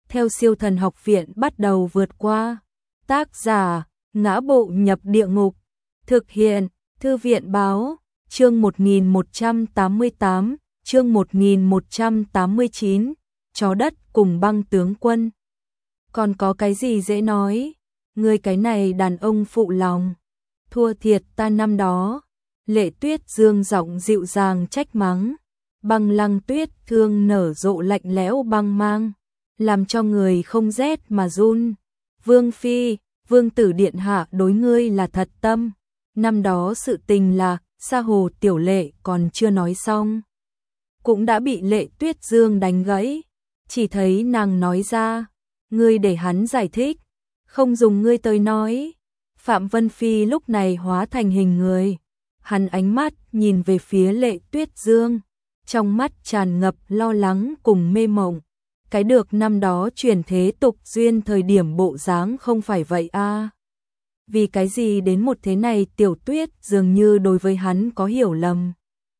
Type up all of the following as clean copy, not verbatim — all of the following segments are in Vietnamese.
theo Siêu Thần Học Viện bắt đầu vượt qua. Tác giả: Ngã Bộ Nhập Địa Ngục. Thực hiện: Thư viện báo. Chương 1188, chương 1189, chó đất cùng băng tướng quân. Còn có cái gì dễ nói, ngươi cái này đàn ông phụ lòng, thua thiệt ta năm đó. Lệ Tuyết Dương giọng dịu dàng trách mắng. Băng Lăng Tuyết thương nở rộ lạnh lẽo băng mang, làm cho người không rét mà run. Vương Phi, Vương tử điện hạ đối ngươi là thật tâm. Năm đó sự tình là, Sa Hồ Tiểu Lệ còn chưa nói xong, cũng đã bị Lệ Tuyết Dương đánh gãy. Chỉ thấy nàng nói ra, ngươi để hắn giải thích, không dùng ngươi tới nói. Phạm Vân Phi lúc này hóa thành hình người, hắn ánh mắt nhìn về phía Lệ Tuyết Dương, trong mắt tràn ngập lo lắng cùng mê mộng. Cái được năm đó chuyển thế tục duyên thời điểm bộ dáng không phải vậy a. Vì cái gì đến một thế này Tiểu Tuyết dường như đối với hắn có hiểu lầm.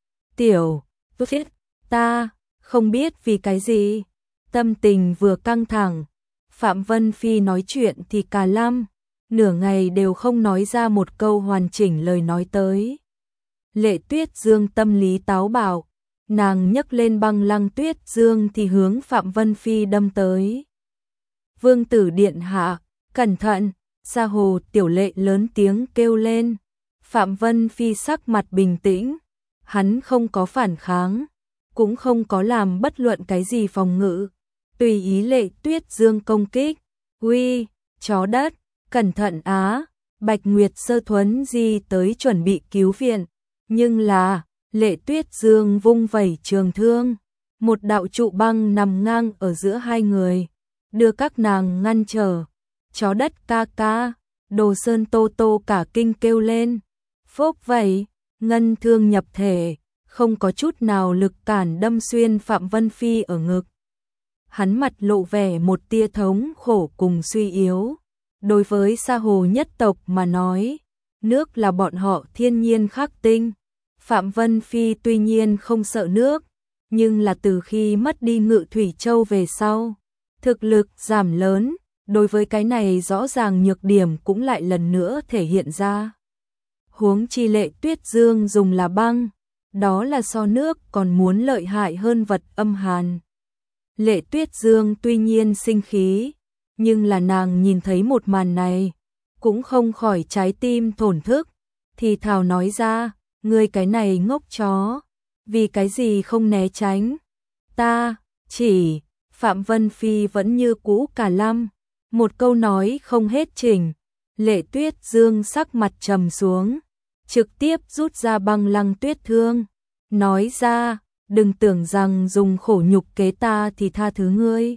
Tiểu Tuyết, ta không biết vì cái gì. Tâm tình vừa căng thẳng, Phạm Vân Phi nói chuyện thì cả lăm, nửa ngày đều không nói ra một câu hoàn chỉnh lời nói tới. Lệ Tuyết Dương tâm lý táo bạo, nàng nhấc lên Băng Lăng Tuyết Dương thì hướng Phạm Vân Phi đâm tới. Vương tử điện hạ, cẩn thận! Sa Hồ Tiểu Lệ lớn tiếng kêu lên. Phạm Vân Phi sắc mặt bình tĩnh, hắn không có phản kháng, cũng không có làm bất luận cái gì phòng ngự, tùy ý Lệ Tuyết Dương công kích. Uy, chó đất, cẩn thận á! Bạch Nguyệt Sơ thuấn di tới chuẩn bị cứu viện, nhưng là Lệ Tuyết Dương vung vẩy trường thương, một đạo trụ băng nằm ngang ở giữa hai người, đưa các nàng ngăn trở. Chó đất ca ca, Đồ Sơn Tô Tô cả kinh kêu lên. Phốc vậy, ngân thương nhập thể, không có chút nào lực cản đâm xuyên Phạm Vân Phi ở ngực. Hắn mặt lộ vẻ một tia thống khổ cùng suy yếu. Đối với Sa Hồ nhất tộc mà nói, nước là bọn họ thiên nhiên khắc tinh. Phạm Vân Phi tuy nhiên không sợ nước, nhưng là từ khi mất đi Ngự Thủy Châu về sau, thực lực giảm lớn. Đối với cái này rõ ràng nhược điểm cũng lại lần nữa thể hiện ra. Huống chi Lệ Tuyết Dương dùng là băng, đó là so nước còn muốn lợi hại hơn vật âm hàn. Lệ Tuyết Dương tuy nhiên sinh khí, nhưng là nàng nhìn thấy một màn này, cũng không khỏi trái tim thổn thức, thì thào nói ra, ngươi cái này ngốc chó, vì cái gì không né tránh. Ta, chỉ, Phạm Vân Phi vẫn như cũ cả lăm. Một câu nói không hết trình, Lệ Tuyết Dương sắc mặt trầm xuống, trực tiếp rút ra Băng Lăng Tuyết thương, nói ra, đừng tưởng rằng dùng khổ nhục kế ta thì tha thứ ngươi.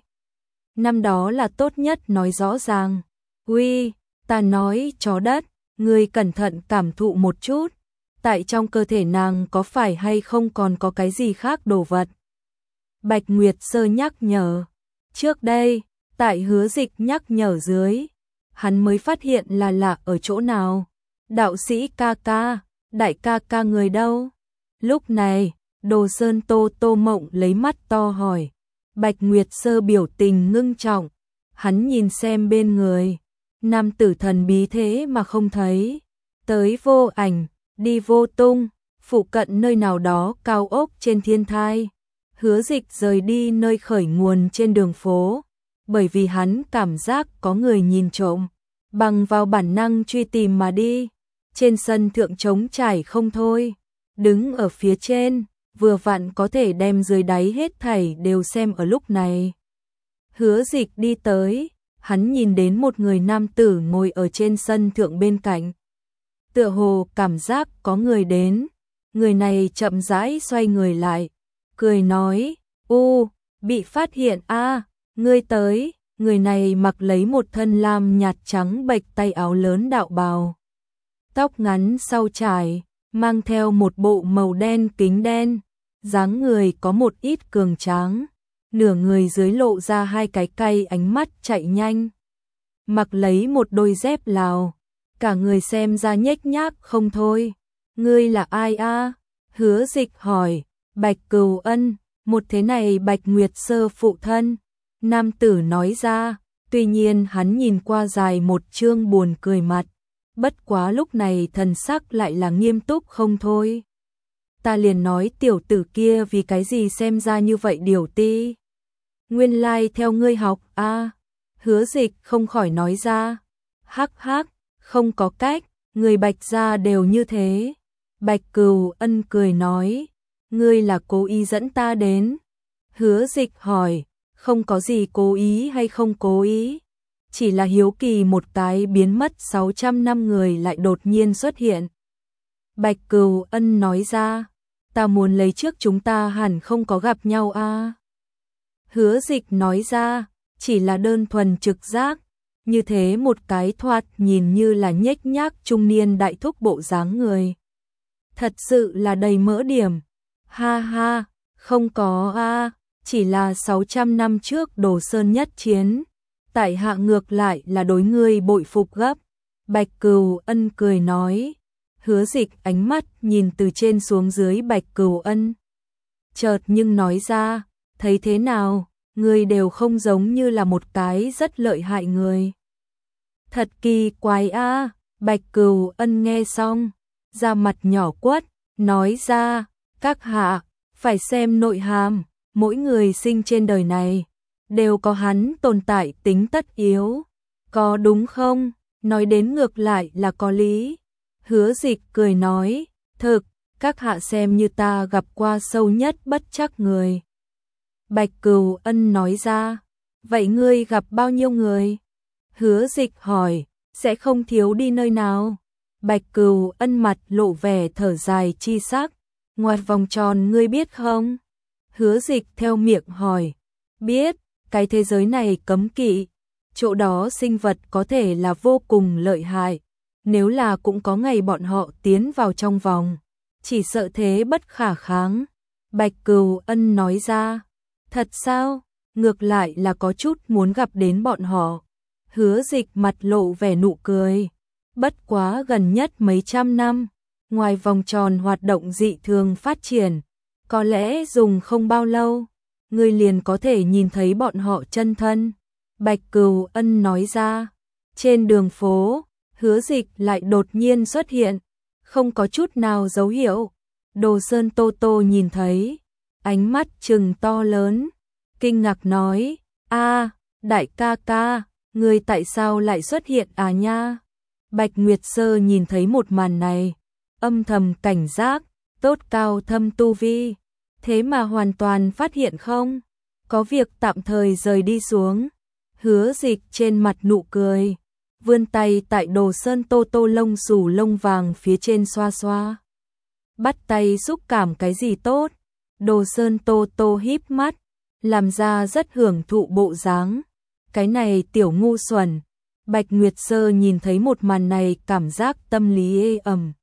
Năm đó là tốt nhất nói rõ ràng. Uy, ta nói chó đất, ngươi cẩn thận cảm thụ một chút, tại trong cơ thể nàng có phải hay không còn có cái gì khác đồ vật. Bạch Nguyệt Sơ nhắc nhở, trước đây, tại Hứa Dịch nhắc nhở dưới, hắn mới phát hiện là lạ ở chỗ nào. Đạo sĩ ca ca, đại ca ca người đâu? Lúc này, Đồ Sơn Tô Tô Mộng lấy mắt to hỏi. Bạch Nguyệt Sơ biểu tình ngưng trọng, hắn nhìn xem bên người, nam tử thần bí thế mà không thấy, tới vô ảnh, đi vô tung, phụ cận nơi nào đó cao ốc trên thiên thai. Hứa Dịch rời đi nơi khởi nguồn trên đường phố, bởi vì hắn cảm giác có người nhìn trộm, bằng vào bản năng truy tìm mà đi. Trên sân thượng trống trải không thôi, đứng ở phía trên, vừa vặn có thể đem dưới đáy hết thảy đều xem ở lúc này. Hứa Dịch đi tới, hắn nhìn đến một người nam tử ngồi ở trên sân thượng bên cạnh. Tựa hồ cảm giác có người đến, người này chậm rãi xoay người lại, cười nói, bị phát hiện a, ngươi tới. Người này mặc lấy một thân lam nhạt trắng bệch tay áo lớn đạo bào, tóc ngắn sau trải, mang theo một bộ màu đen kính đen, dáng người có một ít cường tráng, nửa người dưới lộ ra hai cái cay ánh mắt chạy nhanh. Mặc lấy một đôi dép Lào, cả người xem ra nhếch nhác không thôi. Ngươi là ai a? Hứa Dịch hỏi. Bạch Cừu Ân, một thế này Bạch Nguyệt Sơ phụ thân. Nam tử nói ra, tuy nhiên hắn nhìn qua dài một chương buồn cười mặt, bất quá lúc này thần sắc lại là nghiêm túc không thôi. Ta liền nói tiểu tử kia vì cái gì xem ra như vậy điều ti. Nguyên lai theo ngươi học a. Hứa Dịch không khỏi nói ra. Hắc hắc, không có cách, người Bạch gia đều như thế. Bạch Cừu Ân cười nói, ngươi là cố ý dẫn ta đến. Hứa Dịch hỏi, không có gì cố ý hay không cố ý, chỉ là hiếu kỳ một cái biến mất 600 năm người lại đột nhiên xuất hiện. Bạch Cừu Ân nói ra, ta muốn lấy trước chúng ta hẳn không có gặp nhau a. Hứa Dịch nói ra, chỉ là đơn thuần trực giác, như thế một cái thoạt nhìn như là nhếch nhác trung niên đại thúc bộ dáng người. Thật sự là đầy mỡ điểm. Ha ha, không có a, chỉ là 600 năm trước Đồ Sơn nhất chiến. Tại hạ ngược lại là đối ngươi bội phục gấp. Bạch Cừu Ân cười nói. Hứa Dịch ánh mắt nhìn từ trên xuống dưới Bạch Cừu Ân. Chợt nhưng nói ra, thấy thế nào, ngươi đều không giống như là một cái rất lợi hại người. Thật kỳ quái a. Bạch Cừu Ân nghe xong, da mặt nhỏ quất, nói ra, các hạ, phải xem nội hàm, mỗi người sinh trên đời này, đều có hắn tồn tại tính tất yếu. Có đúng không? Nói đến ngược lại là có lý. Hứa Dịch cười nói, thực, các hạ xem như ta gặp qua sâu nhất bất trắc người. Bạch Cừu Ân nói ra, vậy ngươi gặp bao nhiêu người? Hứa Dịch hỏi, sẽ không thiếu đi nơi nào? Bạch Cừu Ân mặt lộ vẻ thở dài chi sắc, ngoặt vòng tròn ngươi biết không? Hứa Dịch theo miệng hỏi, biết, cái thế giới này cấm kỵ, chỗ đó sinh vật có thể là vô cùng lợi hại, nếu là cũng có ngày bọn họ tiến vào trong vòng, chỉ sợ thế bất khả kháng. Bạch Cừu Ân nói ra, thật sao? Ngược lại là có chút muốn gặp đến bọn họ. Hứa Dịch mặt lộ vẻ nụ cười, bất quá gần nhất mấy trăm năm, ngoài vòng tròn hoạt động dị thường phát triển, có lẽ dùng không bao lâu, ngươi liền có thể nhìn thấy bọn họ chân thân. Bạch Cừu Ân nói ra, trên đường phố, Hứa Dịch lại đột nhiên xuất hiện, không có chút nào dấu hiệu. Đồ Sơn Tô Tô nhìn thấy, ánh mắt trừng to lớn, kinh ngạc nói, a, đại ca ca, ngươi tại sao lại xuất hiện à nha? Bạch Nguyệt Sơ nhìn thấy một màn này, âm thầm cảnh giác, tốt cao thâm tu vi, thế mà hoàn toàn phát hiện không? Có việc tạm thời rời đi xuống. Hứa Dịch trên mặt nụ cười, vươn tay tại Đồ Sơn Tô Tô lông xù lông vàng phía trên xoa xoa. Bắt tay xúc cảm cái gì tốt? Đồ Sơn Tô Tô híp mắt, làm ra rất hưởng thụ bộ dáng. Cái này tiểu ngu xuẩn. Bạch Nguyệt Sơ nhìn thấy một màn này cảm giác tâm lý ê ẩm.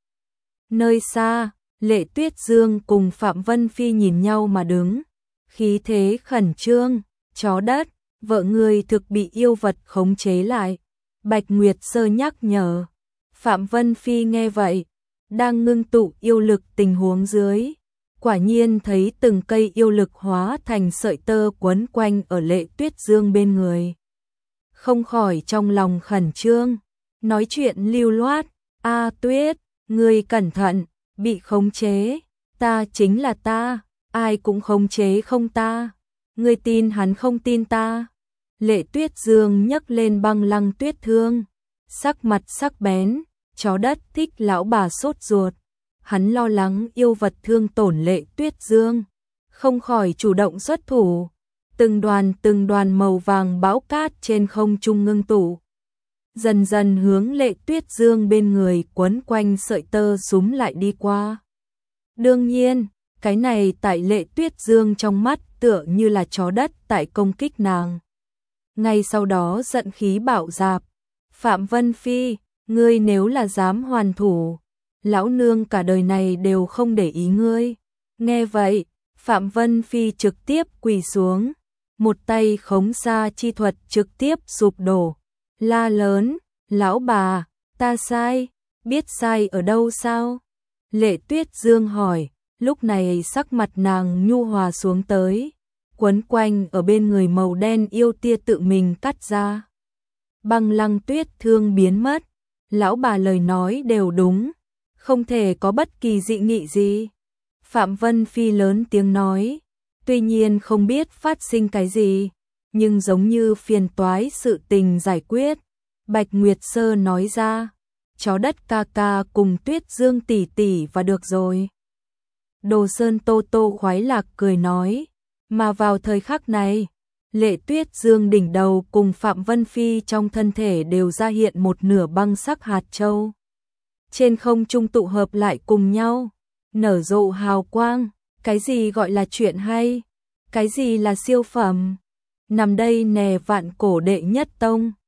Nơi xa, Lệ Tuyết Dương cùng Phạm Vân Phi nhìn nhau mà đứng, khí thế khẩn trương, chó đất, vợ người thực bị yêu vật khống chế lại. Bạch Nguyệt Sơ nhắc nhở. Phạm Vân Phi nghe vậy, đang ngưng tụ yêu lực tình huống dưới, quả nhiên thấy từng cây yêu lực hóa thành sợi tơ quấn quanh ở Lệ Tuyết Dương bên người. Không khỏi trong lòng khẩn trương, nói chuyện lưu loát, a Tuyết, ngươi cẩn thận, bị khống chế, ta chính là ta, ai cũng khống chế không ta, ngươi tin hắn không tin ta. Lệ Tuyết Dương nhấc lên băng lăng tuyết thương, sắc mặt sắc bén, chó đất thích lão bà sốt ruột, hắn lo lắng yêu vật thương tổn Lệ Tuyết Dương, không khỏi chủ động xuất thủ. Từng đoàn màu vàng bão cát trên không trung ngưng tụ, dần dần hướng Lệ Tuyết Dương bên người quấn quanh sợi tơ súm lại đi qua. Đương nhiên, cái này tại Lệ Tuyết Dương trong mắt tựa như là chó đất tại công kích nàng. Ngay sau đó giận khí bạo dạp, Phạm Vân Phi, ngươi nếu là dám hoàn thủ, lão nương cả đời này đều không để ý ngươi. Nghe vậy, Phạm Vân Phi trực tiếp quỳ xuống, một tay khống sa chi thuật trực tiếp sụp đổ, la lớn, lão bà, ta sai, biết sai ở đâu sao? Lệ Tuyết Dương hỏi, lúc này sắc mặt nàng nhu hòa xuống tới, quấn quanh ở bên người màu đen yêu tia tự mình cắt ra. Băng Lăng Tuyết thương biến mất, lão bà lời nói đều đúng, không thể có bất kỳ dị nghị gì. Phạm Vân Phi lớn tiếng nói, tuy nhiên không biết phát sinh cái gì, nhưng giống như phiền toái sự tình giải quyết. Bạch Nguyệt Sơ nói ra, chó đất ca ca cùng Tuyết Dương tỷ tỷ và được rồi. Đồ Sơn Tô Tô khoái lạc cười nói, mà vào thời khắc này, Lệ Tuyết Dương đỉnh đầu cùng Phạm Vân Phi trong thân thể đều ra hiện một nửa băng sắc hạt châu. Trên không trung tụ hợp lại cùng nhau, nở rộ hào quang, cái gì gọi là chuyện hay, cái gì là siêu phẩm. Nằm đây nè vạn cổ đệ nhất tông,